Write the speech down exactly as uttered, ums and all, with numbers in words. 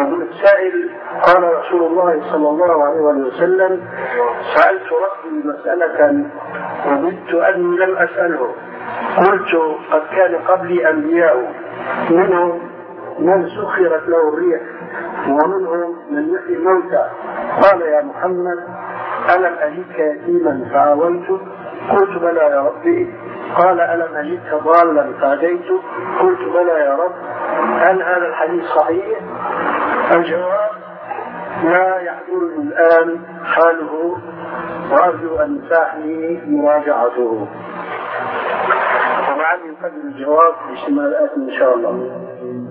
يقول السائل: قال رسول الله صلى الله عليه وسلم: سألت ربي مسألة وجدت أني لم أسأله، قلت: قد كان قبلي أنبياء منهم من سخرت له الريح ومنهم من يحيي الموتى، قال: يا محمد ألم أجدك يتيما فآويتك؟ قلت: بلى يا ربي. قال: ألم أجدك ضالا فهديتك؟ قلت: بلى يا رب. هل هذا الحديث صحيح؟ الجواب: لا يحضرني الآن حاله، وأرجو أن تساعدني مراجعته. ومعني نقدم الجواب باجتماعات إن شاء الله.